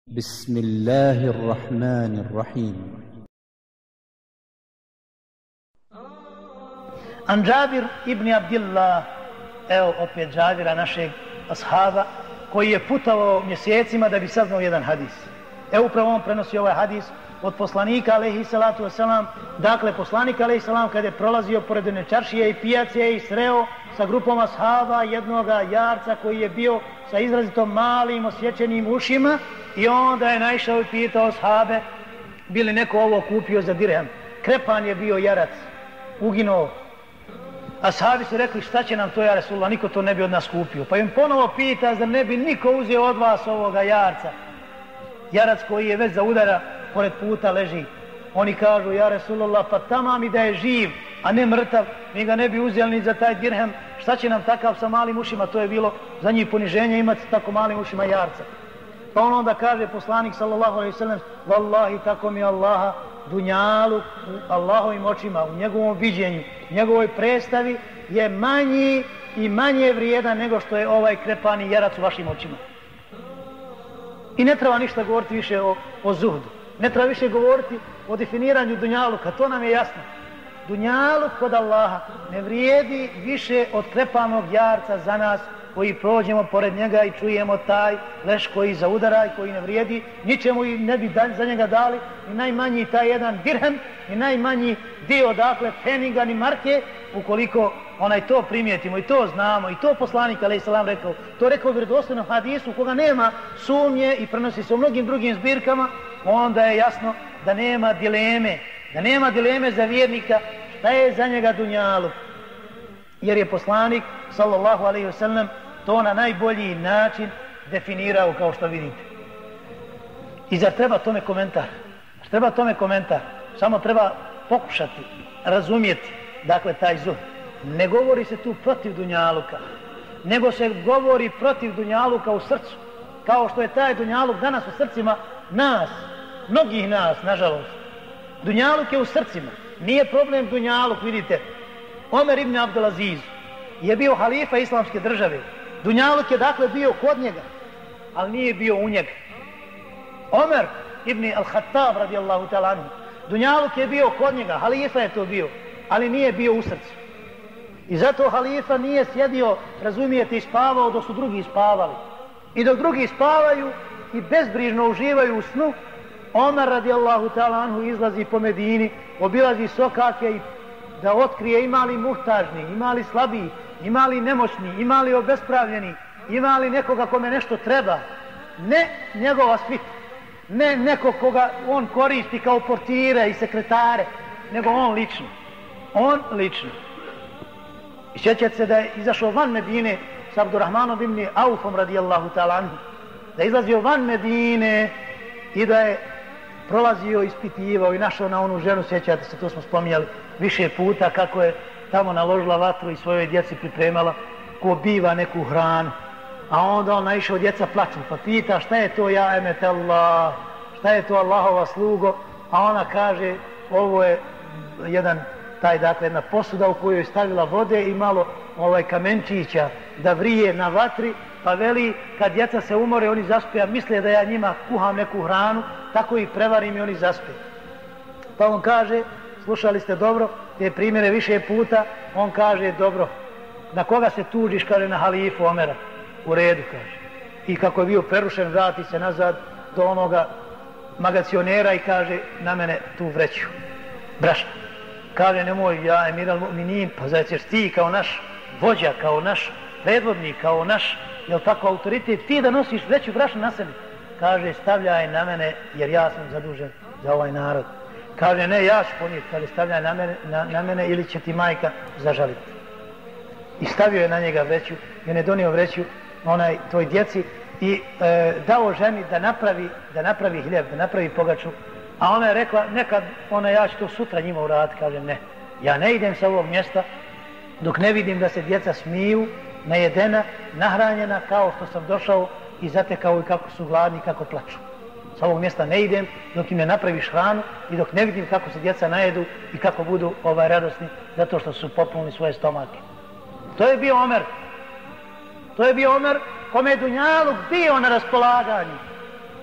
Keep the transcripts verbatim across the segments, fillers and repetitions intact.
بسم الله الرحمن الرحيم. An Džabir ibn Abdillah, evo opet Džabira, našeg ashaba, koji je putovao mjesecima da bi saznao jedan hadis. Evo upravo on prenosi ovaj hadis od poslanika alejhi salatu vesselam. Dakle, poslanik alejhi salam kada je prolazio pored jedne čaršije i pijace i sreo sa grupom ashaba jednoga jarca koji je bio sa izrazito malim osjećenim ušima, i onda je naišao i pitao ashabe bi li neko ovo kupio za dirhem. Krepan je bio jarac, uginuo. Ashabi su rekli šta će nam to, ja Resulullah, niko to ne bi od nas kupio. Pa im ponovo pita da ne bi niko uzeo od vas ovoga jarca. Jarac koji je već za udara pored puta leži. Oni kažu, ja Resulullah, pa tamam i da je živ, a ne mrtav, mi ga ne bi uzeli ni za taj dirhem. Šta će nam takav sa malim ušima? To je bilo za njih poniženje imati tako malim ušima jarca. Pa on onda kaže poslanik sallallahu alejhi ve sellem, vallahi tako mi Allaha, dunjaluk u Allahovim očima, u njegovom viđenju, u njegovoj predstavi je manji i manje vrijedan nego što je ovaj krepani jarac u vašim očima. I ne treba ništa govoriti više o, o zuhdu. Ne treba više govoriti o definiranju dunjaluka, to nam je jasno. Dunjaluk kod Allaha ne vrijedi više od krepanog jarca za nas koji prođemo pored njega i čujemo taj leš koji zaudara i koji ne vrijedi, ničemu i ne bi za njega dali ni najmanji taj jedan dirhem, ni najmanji dio, dakle, peniga ni marke, ukoliko onaj to primijetimo i to znamo i to poslanik alejhi selam rekao, to rekao u vjerodostojnom hadisu koga nema sumnje i prenosi se u mnogim drugim zbirkama, onda je jasno da nema dileme, da nema dileme za vjernika šta je za njega dunjaluk. Jer je poslanik sallallahu alejhi ve sellem to na najbolji način definirao, kao što vidite. I zar treba tome komentar? Treba tome komentar. Samo treba pokušati razumjeti, dakle, taj zuhd. Ne govori se tu protiv dunjaluka, nego se govori protiv dunjaluka u srcu. Kao što je taj dunjaluk danas u srcima nas, mnogih nas, nažalost. Dunjaluk je u srcima. Nije problem dunjaluk, vidite. Omer ibn Abdulaziz je bio halifa islamske države. Dunjaluk je dakle bio kod njega, ali nije bio u njega. Omer ibn al-Khattab radijallahu ta'ala anhu, dunjaluk je bio kod njega, halifa je to bio, ali nije bio u srcu. I zato halifa nije sjedio, razumijete, i spavao dok su drugi spavali. I dok drugi spavaju i bezbrižno uživaju u snu, Omer radijallahu ta'ala anhu izlazi po Medini, obilazi sokake i da otkrije imali muhtažni, imali slabiji, imali nemoćni, imali obespravljeni, imali nekoga kome nešto treba. Ne njegova svita, ne nekog koga on koristi kao portire i sekretare, nego on lično. On lično. I sjećate se da je izašao van Medine sa Abdurrahmanom ibn Aufom radijallahu ta'ala anhu, da je izlazio van Medine i da je prolazio, ispitivao i našao na onu ženu, sjećate se, to smo spominjali više puta, kako je tamo naložila vatru i svojoj djeci pripremala ko biva neku hranu. A onda on naišao, djeca plaću, pa pita šta je to, ja emet Allah, šta je to Allahova slugo, a ona kaže ovo je jedan, taj, dakle, jedna posuda u kojoj je stavila vode i malo ovaj kamenčića da vrije na vatri, pa veli kad djeca se umore oni zaspe, a misle da ja njima kuham neku hranu, tako ih prevarim i oni zaspe. Pa on kaže, slušali ste dobro te primjere više puta, on kaže dobro, na koga se tužiš, kaže na halifu Omera, u redu, kaže. I kako je bio prerušen, vrati se nazad do onoga magacionera i kaže na mene tu vreću brašna. Kaže nemoj, ja emiral mu'minin, pa zar ćeš ti kao naš vođa, kao naš predvodnik, kao naš, jel tako, autoritet, ti da nosiš vreću brašna na sebi? Kaže stavljaj na mene jer ja sam zadužen za ovaj narod. Kaže ne, ja ću ponijeti, kaže stavljaj na mene, na, na mene ili će ti majka zažaliti. I stavio je na njega vreću, jer je donio vreću onaj toj djeci i e, dao ženi da napravi, da napravi hljeb, da napravi pogaču. A ona je rekla, nekad, ona, ja ću to sutra njima uraditi. Kaže ne, ja ne idem sa ovog mjesta dok ne vidim da se djeca smiju, najedena, nahranjena, kao što sam došao i zatekao i kako su gladni, kako plaču. Sa ovog mjesta ne idem dok im ne napraviš hranu i dok ne vidim kako se djeca najedu i kako budu ovaj radosni zato što su popunili svoje stomake. To je bio Omer. To je bio Omer kome je dunjaluk bio na raspolaganju.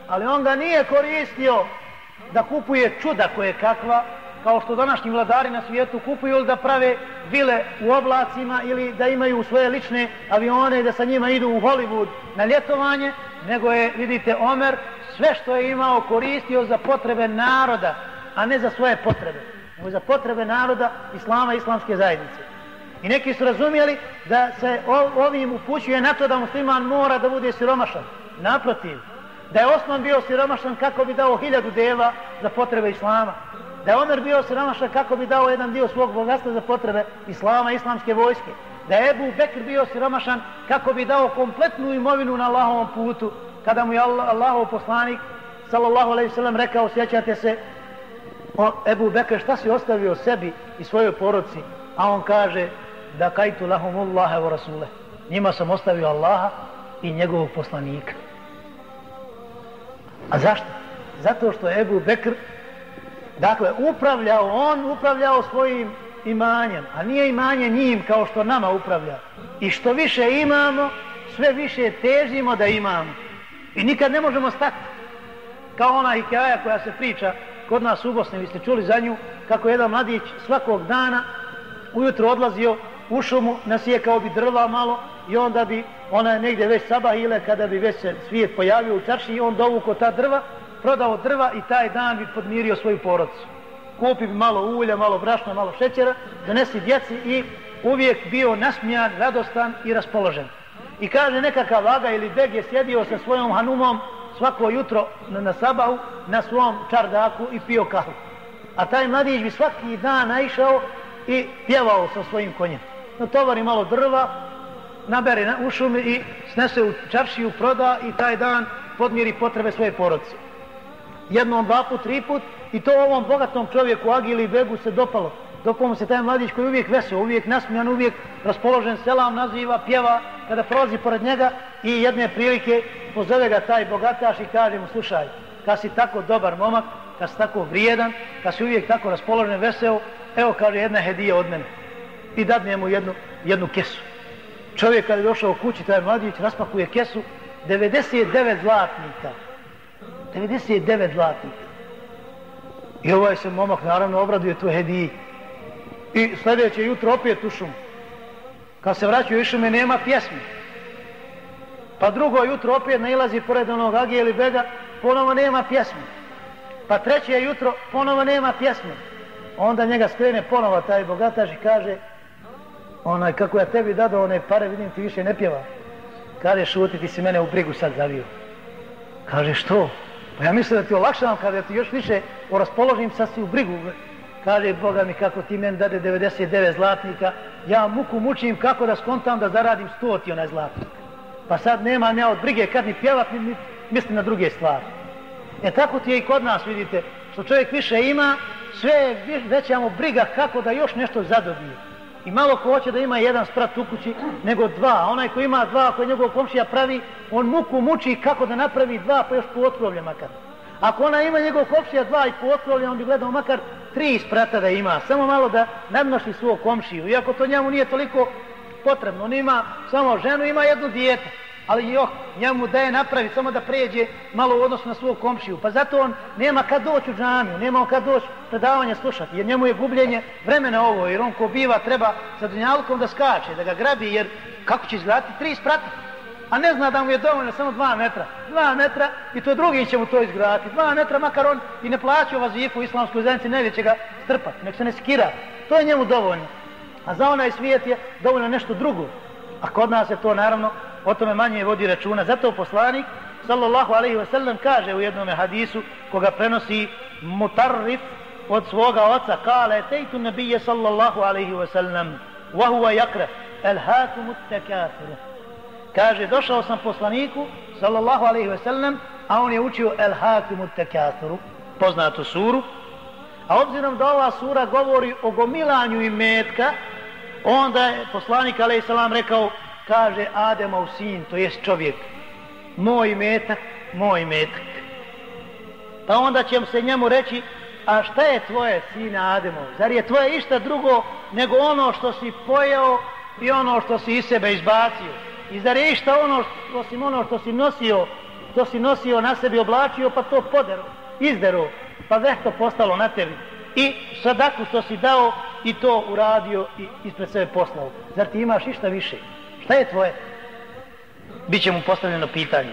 ali on ga nije koristio da kupuje čuda koje kakva, kao što današnji vladari na svijetu kupuju, ili da prave vile u oblacima, ili da imaju svoje lične avione i da sa njima idu u Hollywood na ljetovanje, nego je, vidite, Omer sve što je imao koristio za potrebe naroda, a ne za svoje potrebe, nego za potrebe naroda, islama i islamske zajednice. I neki su razumjeli da se ovim upućuje na to da musliman mora da bude siromašan. Naprotiv, da je Osman bio siromašan kako bi dao hiljadu deva za potrebe islama, da je Omer bio siromašan kako bi dao jedan dio svog bogatstva za potrebe islama i islamske vojske, da je Ebu Bekr bio siromašan kako bi dao kompletnu imovinu na Allahovom putu, kada mu je Allahov poslanik sallallahu alejhi ve sellem rekao, sjećate se, o Ebu Bekr, šta si ostavio sebi i svojoj porodici? A on kaže, da kajtu lahumullaha wa rasule, njima sam ostavio Allaha i njegovog poslanika. A zašto? Zato što je Ebu Bekr, dakle, upravljao, on upravljao svojim imanjem, a nije imanje njim kao što nama upravlja. I što više imamo, sve više težimo da imamo. I nikad ne možemo stati. Kao ona hikaja koja se priča kod nas u Bosni, vi ste čuli za nju, kako jedan mladić svakog dana ujutro odlazio u šumu, nasijekao bi drva malo i onda bi, ona je negdje već sabahile, kada bi već se svijet pojavio u čarši, i on dovukao ta drva, prodao drva i taj dan bi podmirio svoju porodicu. Kupi bi malo ulja, malo brašna, malo šećera, donesi djeci i uvijek bio nasmijan, radostan i raspoložen. I kaže, nekakav aga ili beg je sjedio sa svojom hanumom svako jutro na, na sabahu na svom čardaku i pio kahvu. A taj mladić bi svaki dan naišao i pjevao sa svojim konjem. Natovari malo drva, nabere na, u šumi i snese u čaršiju, proda i taj dan podmiri potrebe svoje porodice. Jednom, dva put, tri put, i to ovom bogatom čovjeku, agi ili begu, se dopalo. Dopalo mu se taj mladić koji je uvijek veseo, uvijek nasmijan, uvijek raspoložen, selam naziva, pjeva kada prolazi pored njega, i jedne prilike pozove ga taj bogataš i kaže mu, slušaj, kad si tako dobar momak, kad si tako vrijedan, kad si uvijek tako raspoložen, veseo, evo, kaže, jedna hedija od mene. I dadne mu jednu, jednu kesu. Čovjek kad je došao u kući, taj mladić raspakuje kesu, devedeset devet zlatnika. devedeset devet zlatnika. I ovaj se momak naravno obraduje tu hediji. I sljedeće jutro opet u šumu. Kad se vraćaju iz šume, nema pjesme. Pa drugo jutro opet nailazi pored onog agije ili bega, ponovo nema pjesme. Pa treće jutro ponovo nema pjesme. Onda njega skrene ponovo taj bogataš i kaže, onaj, kako ja tebi dado one pare, vidim ti više ne pjeva. Kaže, šuti, ti si mene u brigu sad zavio. Kaže, što? Pa ja mislim da ti olakšavam, kada ti još više oraspoložim, sad si u brigu. Kaže, Boga mi, kako ti meni dade devedeset devet zlatnika, ja muku mučim kako da skontam da zaradim sto ti onaj zlatnik. Pa sad nema ja od brige kad ni pjevat, ni, ni mislim na druge stvari. E tako ti je i kod nas, vidite, što čovjek više ima, sve veća mu briga kako da još nešto zadobije. I malo ko hoće da ima jedan sprat u kući, nego dva. A onaj ko ima dva, koji njegov komšija pravi, on muku muči kako da napravi dva, pa još potkrovlje makar. Ako ona ima njegov komšija dva i potkrovlje, on bi gledao makar tri sprata da ima. Samo malo da nadmaši svog komšiju. Iako to njemu nije toliko potrebno. On ima samo ženu, ima jedno dijete. Ali jo, njemu daje napravi, samo da pređe malo u odnosu na svog komšiju. Pa zato on nema kad doći u džamiju, nema kad doći predavanje slušati, jer njemu je gubljenje vremena ovo, jer on ko biva treba sa dunjalkom da skače, da ga grabi, jer kako će izgraditi tri sprata? A ne zna da mu je dovoljno samo dva metra. Dva metra i to drugi će mu to izgraditi. Dva metra, makar on i ne plaća vazifu u islamskoj zajednici, ne će ga strpati, nek se ne skira. To je njemu dovoljno. A za onaj svijet je dovoljno nešto drugo. A kod nas je to naravno o tome manje vodi računa. Zato poslanik sallallahu alejhi ve sellem kaže u jednom hadisu koga prenosi Mutarrif od svoga oca, kale tejtu nabije sallallahu alejhi ve sellem wa huwa yaqra alhaakumut takathur. Kaže, došao sam poslaniku sallallahu alejhi ve sellem, a on je učio alhaakumut takathur, poznatu suru. A obzirom da ova sura govori o gomilanju imetka, onda je poslanik alejhi selam rekao, kaže Ademov sin, to jest čovjek, moj imetak, moj imetak. Pa onda će se njemu reći, a šta je tvoje, sine Ademov? Zar je tvoje išta drugo nego ono što si pojeo i ono što si iz sebe izbacio? I zar je išta ono, osim ono što si nosio, što si nosio na sebi oblačio, pa to podero, izdero, pa vehto postalo na tebi. I sadaku što si dao i to uradio i ispred sebe poslao. Zar ti imaš išta više? Šta je tvoje? Biće mu postavljeno pitanje.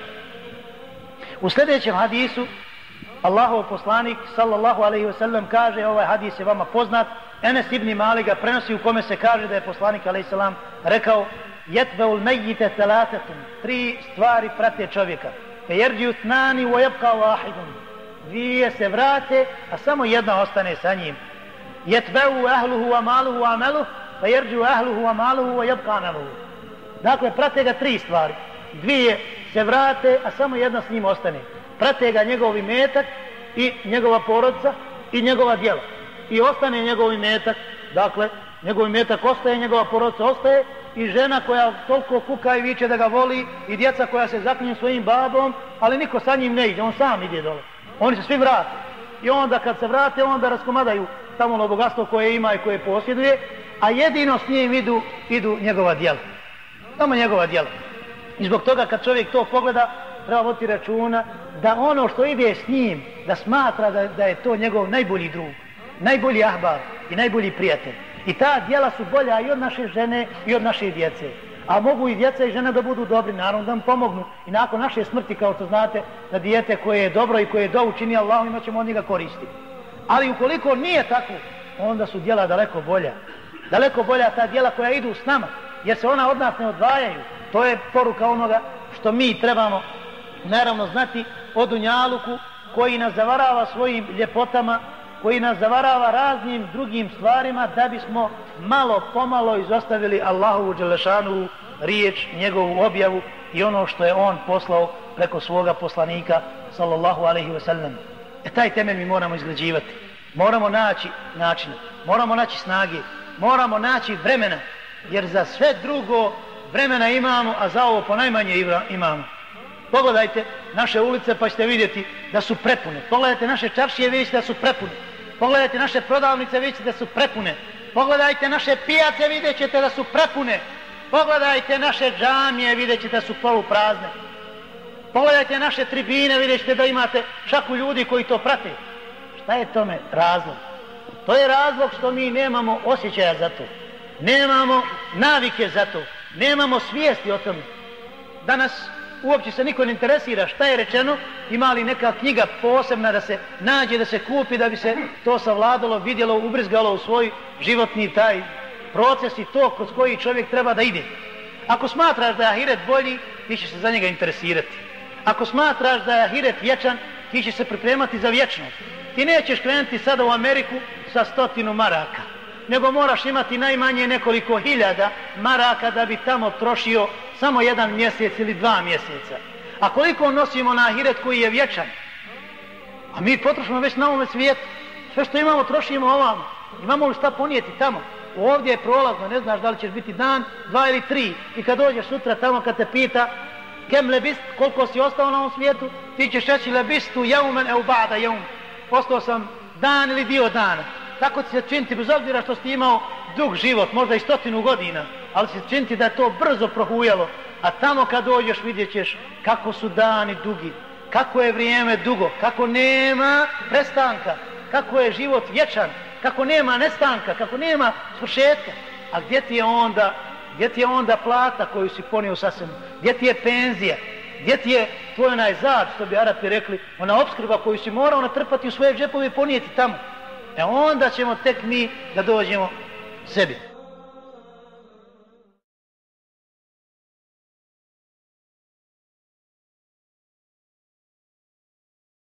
U sljedećem hadisu Allahov poslanik sallallahu alejhi ve sellem kaže, ovaj hadis je vama poznat, Enes ibn Malik ga prenosi u kome se kaže da je poslanik alejhi selam rekao: "Yatba'ul mayyita thalathatun", tri stvari prate čovjeka. "Yarji'u ithnani wa yabqa wahidun", dvije se vrate, a samo jedna ostane sa njim. "Yatba'u ahluhu wa maluhu wa amaluhu, fa yarji'u ahluhu wa maluhu wa yabqa amaluhu". Dakle, prate ga tri stvari. Dvije se vrate, a samo jedna s njim ostane. Prate ga njegov imetak i njegova porodica i njegova djela. I ostane njegov imetak, dakle, njegov imetak ostaje, njegova porodica ostaje i žena koja toliko kuka i viče da ga voli i djeca koja se zaklinju svojim babom, ali niko sa njim ne ide, on sam ide dole. Oni se svi vrate. I onda kad se vrate, onda raskomadaju tamo ono bogatstvo koje ima i koje posjeduje, a jedino s njim idu, idu njegova djela. Samo njegova djela. I zbog toga kad čovjek to pogleda, treba voditi računa da ono što ide s njim, da smatra da, da je to njegov najbolji drug, najbolji ahbar i najbolji prijatelj. I ta djela su bolja i od naše žene i od naše djece. A mogu i djeca i žena da budu dobri, naravno da nam pomognu. I nakon naše smrti, kao što znate, da dijete koje je dobro i koje je dovu čini Allahu, imat ćemo od njega koristi. Ali ukoliko nije tako, onda su djela daleko bolja. Daleko bolja ta djela koja idu s nama, jer se ona od nas ne odvajaju. To je poruka onoga što mi trebamo naravno znati o dunjaluku koji nas zavarava svojim ljepotama, koji nas zavarava raznim drugim stvarima da bismo malo pomalo izostavili Allahovu dželešanu riječ, njegovu objavu i ono što je on poslao preko svoga poslanika sallallahu alejhi ve sellem. E taj temelj mi moramo izgrađivati. Moramo naći način, moramo naći snage, moramo naći vremena, jer za sve drugo vremena imamo, a za ovo ponajmanje imamo. Pogledajte naše ulice pa ćete vidjeti da su prepune. Pogledajte naše čaršije, vidite da su prepune. Pogledajte naše prodavnice, vidite da su prepune. Pogledajte naše pijace, vidjet ćete da su prepune. Pogledajte naše džamije, vidjet ćete da su poluprazne. Pogledajte naše tribine, vidjet ćete da imate šaku ljudi koji to prate. Šta je tome razlog? To je razlog što mi nemamo osjećaja za to. Nemamo navike za to. Nemamo svijesti o tome. Danas uopće se niko ne interesira šta je rečeno, ima li neka knjiga posebna da se nađe, da se kupi, da bi se to savladalo, vidjelo, ubrizgalo u svoj životni taj proces i to kroz koji čovjek treba da ide. Ako smatraš da je ahiret bolji, ti ćeš se za njega interesirati. Ako smatraš da je ahiret vječan, ti ćeš se pripremati za vječnost. Ti nećeš krenuti sada u Ameriku sa stotinu maraka, nego moraš imati najmanje nekoliko hiljada maraka da bi tamo trošio samo jedan mjesec ili dva mjeseca. A koliko nosimo na ahiret koji je vječan? A mi potrošimo već na ovome svijetu. Sve što imamo trošimo ovamo. Imamo li šta ponijeti tamo? Ovdje je prolazno, ne znaš da li ćeš biti dan, dva ili tri. I kad dođeš sutra tamo kad te pita kem lebist, koliko si ostao na ovom svijetu, ti ćeš reći lebistu jaumen eu ba'da jaum. Ostao sam dan ili dio dana. Tako će se činiti, bez obzira što si imao dug život, možda i stotinu godina, ali će se činiti da je to brzo prohujalo, a tamo kad dođeš vidjet ćeš kako su dani dugi, kako je vrijeme dugo, kako nema prestanka, kako je život vječan, kako nema nestanka, kako nema svršetka. A gdje ti je onda, gdje ti je onda plata koju si ponio sa sobom, gdje ti je penzija, gdje ti je tvoj onaj zad, što bi Arapi rekli, ona opskrba koju si morao natrpati u svoje džepove i ponijeti tamo. E onda ćemo tek mi da dođemo sebi.